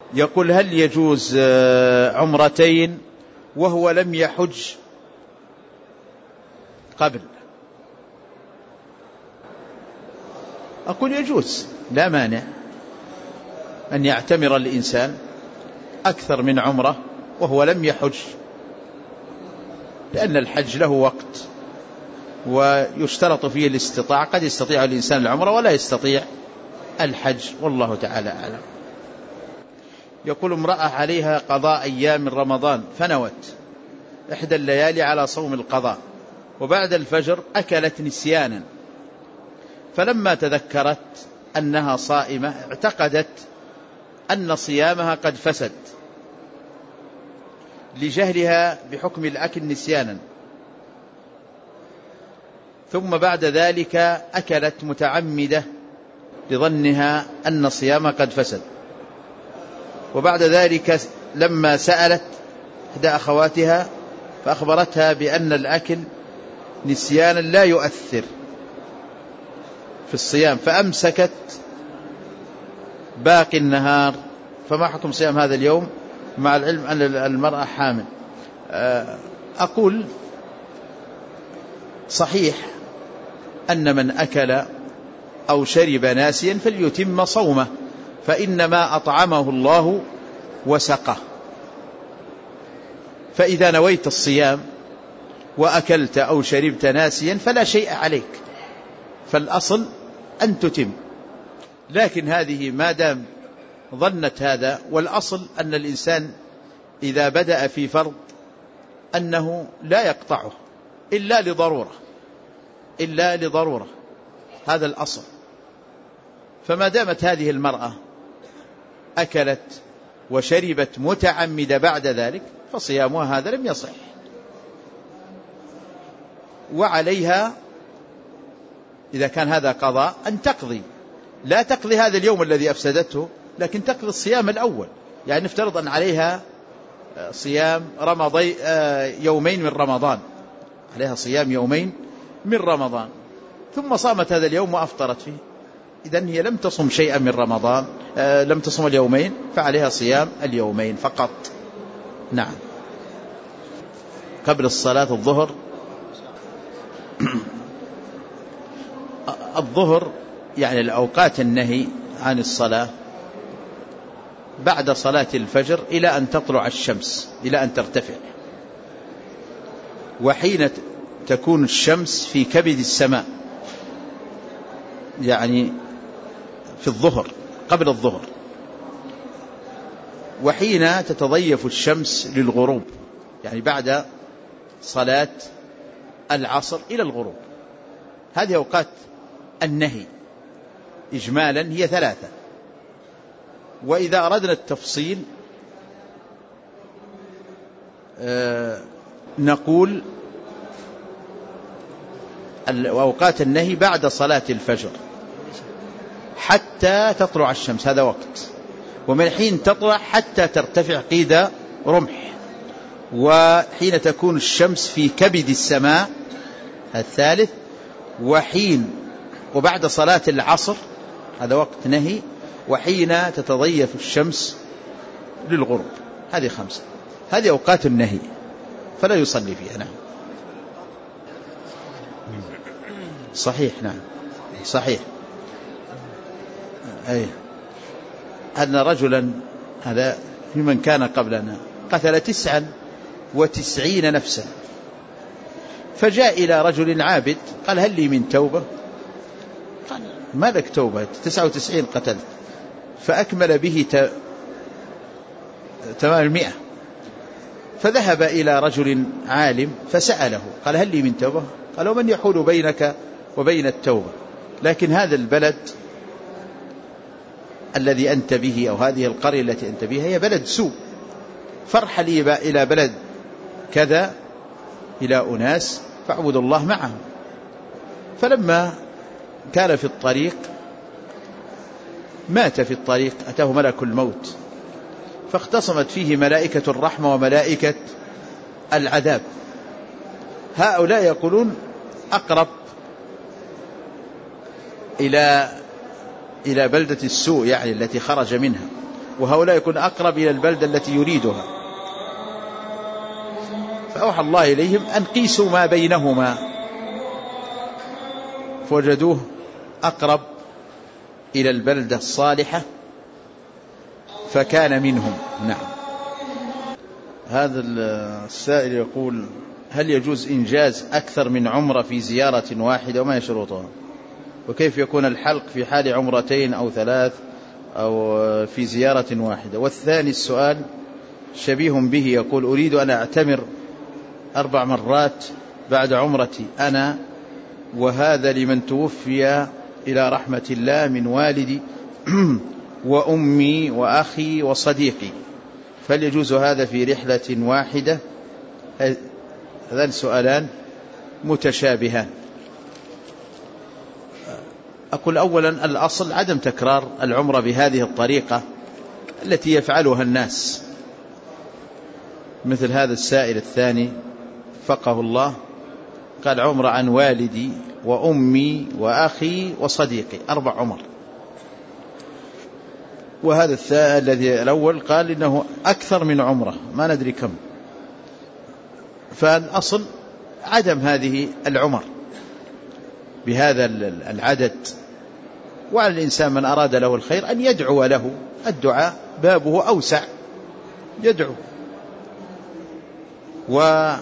يقول: هل يجوز عمرتين وهو لم يحج قبل؟ أقول يجوز، لا مانع أن يعتمر الإنسان أكثر من عمره وهو لم يحج، لأن الحج له وقت ويشترط فيه الاستطاعة، قد يستطيع الإنسان العمره ولا يستطيع الحج، والله تعالى أعلم. يقول: امرأة عليها قضاء أيام من رمضان فنوت إحدى الليالي على صوم القضاء، وبعد الفجر أكلت نسيانا، فلما تذكرت أنها صائمة اعتقدت أن صيامها قد فسد لجهلها بحكم الأكل نسيانا، ثم بعد ذلك أكلت متعمدة لظنها أن صيامها قد فسد، وبعد ذلك لما سألت إحدى أخواتها فأخبرتها بأن الأكل نسيانا لا يؤثر في الصيام، فأمسكت باقي النهار، فما حكم صيام هذا اليوم مع العلم أن المرأة حامل؟ أقول صحيح أن من أكل أو شرب ناسيا فليتم صومه، فإنما أطعمه الله وسقه، فإذا نويت الصيام وأكلت أو شربت ناسيا فلا شيء عليك، فالأصل أن تتم. لكن هذه ما دام ظنت هذا، والأصل أن الإنسان إذا بدأ في فرض أنه لا يقطعه إلا لضرورة، هذا الأصل. فما دامت هذه المرأة أكلت وشربت متعمدة بعد ذلك فصيامها هذا لم يصح، وعليها إذا كان هذا قضاء أن تقضي، لا تقضي هذا اليوم الذي أفسدته، لكن تقضي الصيام الأول. يعني نفترض أن عليها صيام يومين من رمضان، عليها صيام يومين من رمضان، ثم صامت هذا اليوم وأفطرت فيه، إذن هي لم تصم شيئا من رمضان، لم تصم اليومين، فعليها صيام اليومين فقط. نعم. قبل الصلاة الظهر الظهر يعني الأوقات النهي عن الصلاة بعد صلاة الفجر إلى أن تطلع الشمس، إلى أن ترتفع، وحين تكون الشمس في كبد السماء، يعني في الظهر قبل الظهر، وحين تتضيف الشمس للغروب، يعني بعد صلاة العصر إلى الغروب. هذه أوقات النهي إجمالا هي 3، وإذا أردنا التفصيل نقول أوقات النهي بعد صلاة الفجر حتى تطلع الشمس، هذا وقت، ومن حين تطلع حتى ترتفع قيد رمح، وحين تكون الشمس في كبد السماء الثالث، وبعد صلاة العصر هذا وقت نهي، وحين تتضيف الشمس للغروب. هذه 5، هذه أوقات النهي فلا يصلي فيها. نعم صحيح. نعم صحيح. أي أن رجلا هذا ممن كان قبلنا قتل 99 نفسا، فجاء إلى رجل عابد قال: هل لي من توبة؟ قال: ما لك توبة، 99 قتلت. فأكمل به 800. فذهب إلى رجل عالم فسأله قال: هل لي من توبة؟ قال: ومن يحول بينك وبين التوبة؟ لكن هذا البلد الذي أنت به أو هذه القرية التي أنت بها هي بلد سوء، فارحل إلى بلد كذا إلى أناس فاعبدوا الله معهم. فلما كان في الطريق مات في الطريق، أتاه ملك الموت، فاختصمت فيه ملائكة الرحمة وملائكة العذاب. هؤلاء يقولون أقرب إلى بلدة السوء يعني التي خرج منها، وهؤلاء يكون أقرب إلى البلدة التي يريدها. فأوحى الله إليهم أن قيسوا ما بينهما، فوجدوه أقرب إلى البلدة الصالحة فكان منهم. نعم. هذا السائل يقول: هل يجوز إنجاز أكثر من عمرة في زيارة واحدة وما هي شروطها؟ وكيف يكون الحلق في حال عمرتين أو 3 أو في زيارة واحدة؟ والثاني السؤال شبيه به، يقول: أريد أن أعتمر 4 مرات بعد عمرتي أنا وهذا لمن توفي إلى رحمة الله من والدي وأمي وأخي وصديقي، فهل يجوز هذا في رحلة واحدة؟ هذان سؤالان متشابهان. أقول أولا الأصل عدم تكرار العمرة بهذه الطريقة التي يفعلها الناس، مثل هذا السائل الثاني فقه الله قال: عمرة عن والدي وأمي وأخي وصديقي، 4 عمر. وهذا الذي الأول قال إنه أكثر من عمرة، ما ندري كم. فالأصل عدم هذه العمر بهذا العدد. وعلى الإنسان من أراد له الخير أن يدعو له، الدعاء بابه أوسع، يدعو. وبعض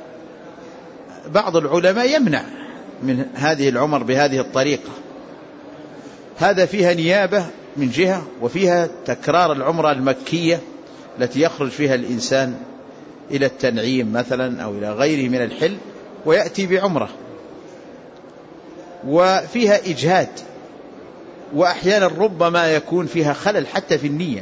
العلماء يمنع من هذه العمر بهذه الطريقة، هذا فيها نيابة من جهة، وفيها تكرار العمرة المكية التي يخرج فيها الإنسان إلى التنعيم مثلا أو إلى غيره من الحل ويأتي بعمرة، وفيها إجهاد، وأحيانا ربما يكون فيها خلل حتى في النية،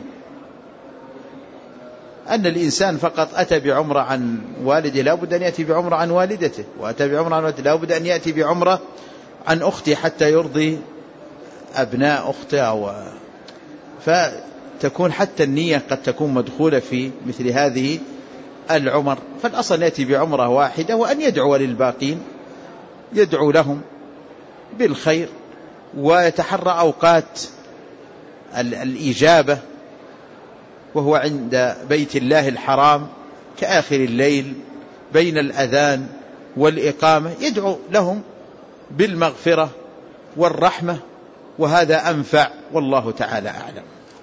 أن الإنسان فقط أتى بعمرة عن والده لا بد أن يأتي بعمرة عن والدته، وأتى بعمرة عن والده لا بد أن يأتي بعمرة عن أخته حتى يرضي أبناء أخته، فتكون حتى النية قد تكون مدخولة في مثل هذه العمر. فالأصل يأتي بعمرة واحدة، وأن يدعو للباقين، يدعو لهم بالخير، ويتحرى أوقات الإجابة، وهو عند بيت الله الحرام كآخر الليل بين الأذان والإقامة، يدعو لهم بالمغفرة والرحمة، وهذا أنفع، والله تعالى أعلم.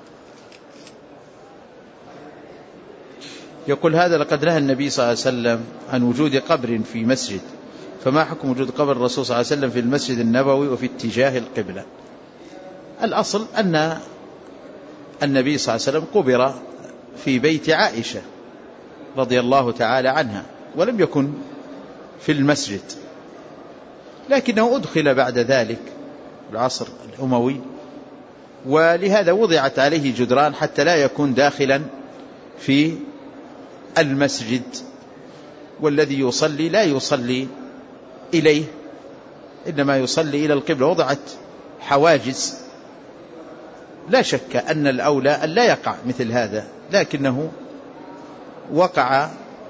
يقول هذا: لقد نهى النبي صلى الله عليه وسلم عن وجود قبر في مسجد، فما حكم وجود قبر الرسول صلى الله عليه وسلم في المسجد النبوي وفي اتجاه القبلة؟ الأصل أن النبي صلى الله عليه وسلم قبر في بيت عائشة رضي الله تعالى عنها، ولم يكن في المسجد، لكنه أدخل بعد ذلك العصر الأموي، ولهذا وضعت عليه جدران حتى لا يكون داخلا في المسجد، والذي يصلي لا يصلي إليه، إنما يصلي إلى القبلة. وضعت حواجز، لا شك أن الأولى أن لا يقع مثل هذا، لكنه وقع،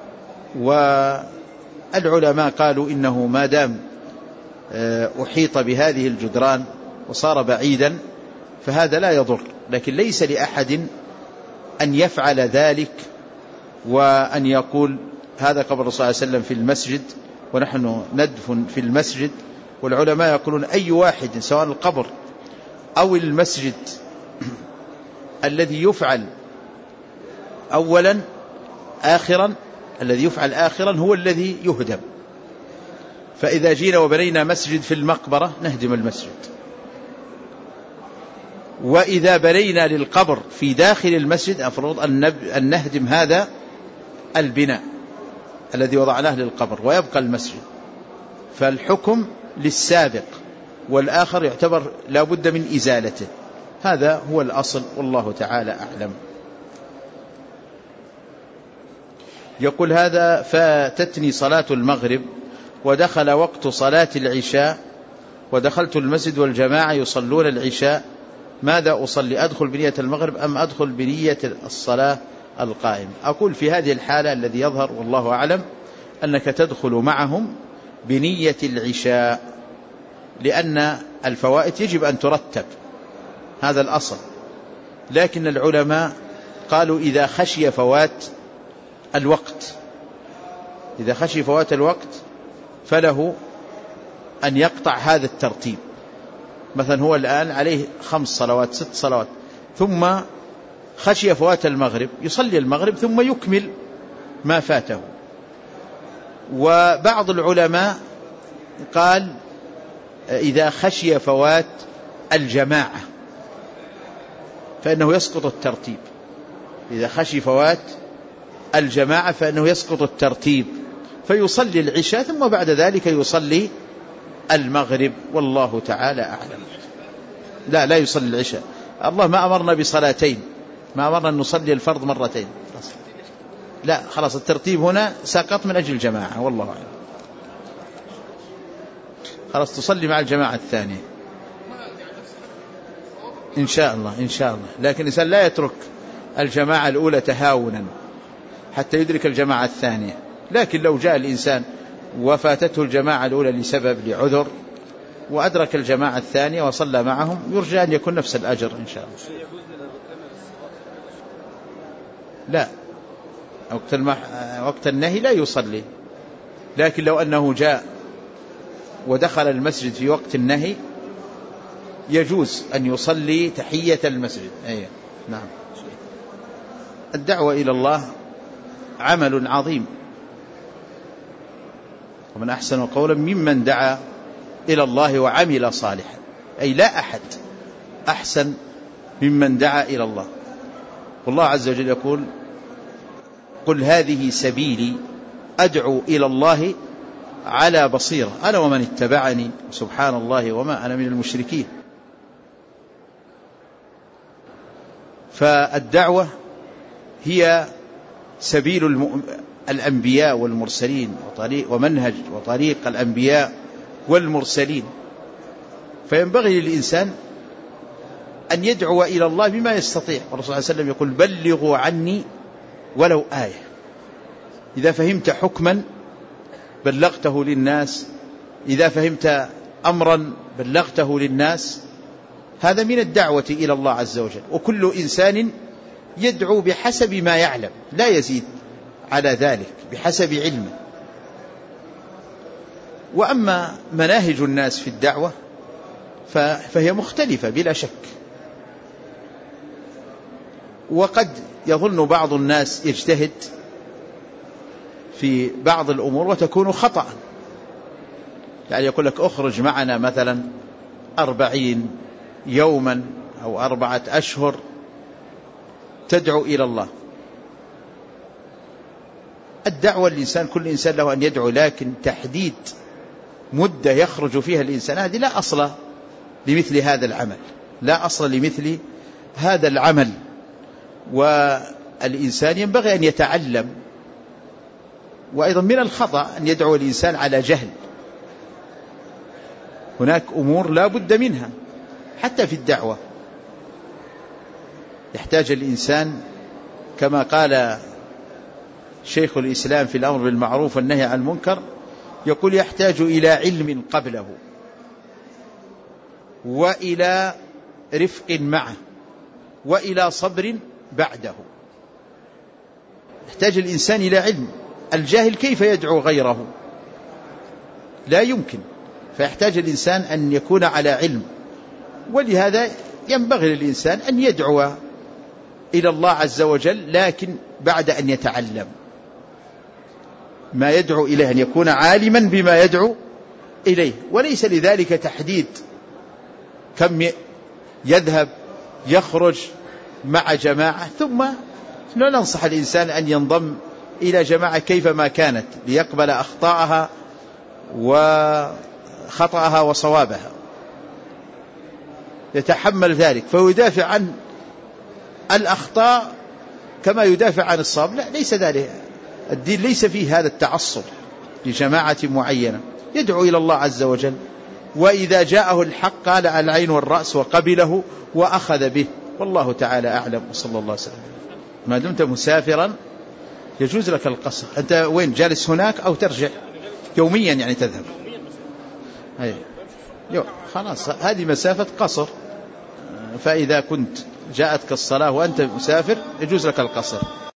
والعلماء قالوا إنه ما دام أحيط بهذه الجدران وصار بعيدا فهذا لا يضر، لكن ليس لأحد أن يفعل ذلك وأن يقول هذا قبر الرسول صلى الله عليه وسلم في المسجد ونحن ندفن في المسجد. والعلماء يقولون أي واحد سواء القبر أو المسجد الذي يفعل أولا آخرا، الذي يفعل آخرا هو الذي يهدم. فإذا جينا وبنينا مسجد في المقبرة نهدم المسجد، وإذا بنينا للقبر في داخل المسجد أفرض أن نهدم هذا البناء الذي وضعناه للقبر ويبقى المسجد، فالحكم للسابق، والآخر يعتبر لا بد من إزالته. هذا هو الأصل، والله تعالى أعلم. يقول هذا: فاتتني صلاة المغرب ودخل وقت صلاة العشاء ودخلت المسجد والجماعة يصلون العشاء، ماذا أصلي؟ أدخل بنية المغرب أم أدخل بنية الصلاة القائم؟ أقول في هذه الحالة الذي يظهر والله أعلم أنك تدخل معهم بنية العشاء، لأن الفوائت يجب أن ترتب، هذا الأصل. لكن العلماء قالوا إذا خشي فوات الوقت، إذا خشي فوات الوقت فله أن يقطع هذا الترتيب. مثلا هو الآن عليه 5 صلوات 6 صلوات، ثم خشي فوات المغرب، يصلي المغرب ثم يكمل ما فاته. وبعض العلماء قال إذا خشي فوات الجماعة فإنه يسقط الترتيب، إذا خشي فوات الجماعة فإنه يسقط الترتيب، فيصلي العشاء ثم بعد ذلك يصلي المغرب، والله تعالى أعلم. لا يصلي العشاء، الله ما أمرنا بصلاتين، ما أمرنا أن نصلي الفرض مرتين، لا خلاص الترتيب هنا سقط من أجل الجماعة، والله أعلم. خلاص تصلي مع الجماعة الثانية إن شاء الله، إن شاء الله. لكن الإنسان لا يترك الجماعة الأولى تهاونا حتى يدرك الجماعة الثانية. لكن لو جاء الإنسان وفاتته الجماعة الأولى لسبب لعذر وأدرك الجماعة الثانية وصلى معهم، يرجى أن يكون نفس الأجر إن شاء الله. لا، وقت النهي لا يصلي، لكن لو أنه جاء ودخل المسجد في وقت النهي يجوز أن يصلي تحية المسجد. أيه. نعم. الدعوة إلى الله عمل عظيم، ومن أحسن قولا ممن دعا إلى الله وعمل صالحا، أي لا أحد أحسن ممن دعا إلى الله. والله عز وجل يقول قل هذه سبيلي أدعو إلى الله على بصيرة أنا ومن اتبعني سبحان الله وما أنا من المشركين. فالدعوة هي سبيل الأنبياء والمرسلين ومنهج وطريق الأنبياء والمرسلين، فينبغي للإنسان أن يدعو إلى الله بما يستطيع. والرسول صلى الله عليه وسلم يقول بلغوا عني ولو آية. إذا فهمت حكما بلغته للناس، إذا فهمت أمرا بلغته للناس، هذا من الدعوة إلى الله عز وجل. وكل إنسان يدعو بحسب ما يعلم، لا يزيد على ذلك، بحسب علمه. وأما مناهج الناس في الدعوة فهي مختلفة بلا شك، وقد يظن بعض الناس يجتهد في بعض الأمور وتكون خطأ. يعني يقول لك أخرج معنا مثلا 40 يوما أو 4 أشهر تدعو إلى الله. الدعوة الإنسان كل إنسان له أن يدعو، لكن تحديد مدة يخرج فيها الإنسان هذه لا أصل لمثل هذا العمل، لا أصل لمثل هذا العمل. والإنسان ينبغي أن يتعلم. وأيضا من الخطأ أن يدعو الإنسان على جهل، هناك أمور لا بد منها حتى في الدعوة. يحتاج الإنسان كما قال شيخ الإسلام في الأمر بالمعروف والنهي عن المنكر، يقول يحتاج إلى علم قبله وإلى رفق معه وإلى صبر بعده. يحتاج الإنسان إلى علم. الجاهل كيف يدعو غيره؟ لا يمكن. فيحتاج الإنسان أن يكون على علم، ولهذا ينبغي للإنسان أن يدعو إلى الله عز وجل، لكن بعد أن يتعلم ما يدعو إليه، أن يكون عالما بما يدعو إليه. وليس لذلك تحديد كم يذهب يخرج مع جماعة، ثم لا ننصح الإنسان أن ينضم إلى جماعة كيفما كانت ليقبل أخطاءها وخطأها وصوابها، يتحمل ذلك فيدافع عن الأخطاء كما يدافع عن الصواب. لا، ليس ذلك. الدين ليس فيه هذا التعصب لجماعة معينة. يدعو إلى الله عز وجل، وإذا جاءه الحق قال على العين والرأس وقبله وأخذ به، والله تعالى أعلم. وصلى الله وسلم. ما دمت مسافرا يجوز لك القصر. أنت وين جالس هناك أو ترجع يوميا يعني تذهب؟ خلاص هذه مسافة قصر. فإذا كنت جاءتك الصلاة وأنت مسافر يجوز لك القصر.